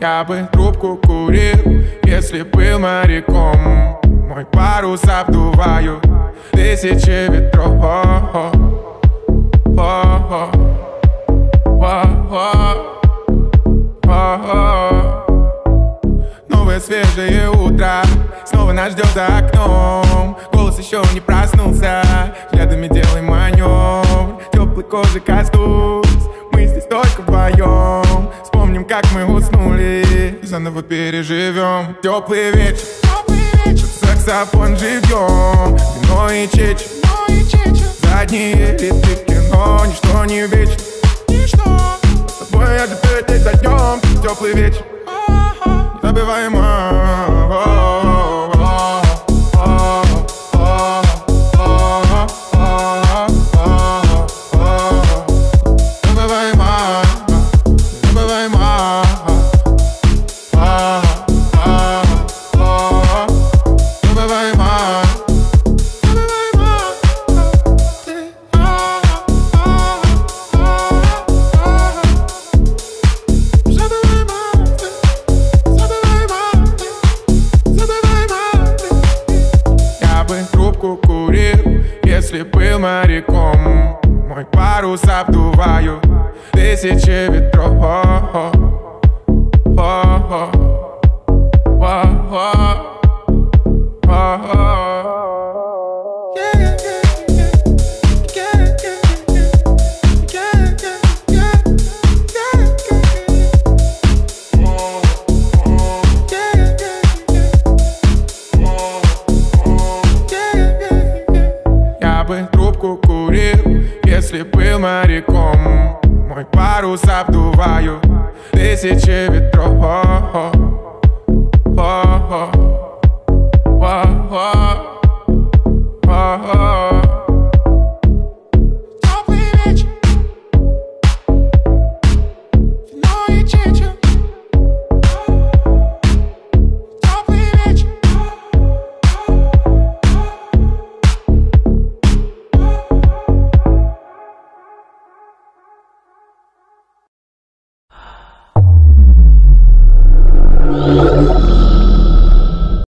Я бы трубку курил, если был моряком. Мой парус обдуваю тысячи ветров. Новое свежее утро снова нас ждет за окном. Голос еще не проснулся, взглядами делаем маневр. Теплой кожи коснусь, мы здесь только вдвоем. Вспомним, как мы уснули, заново переживем. Теплый вечер, саксофон живьем, вино и чечи, задние ряды в кино. Ничто не вечно, с тобой я теперь день за днем. Теплый вечер, незабываемо. Курил, если был моряком. Мой парус обдуваю тысячи ветров. Я бы трубку курил, если был моряком. Мой парус обдуваю тысячи ветров. Oh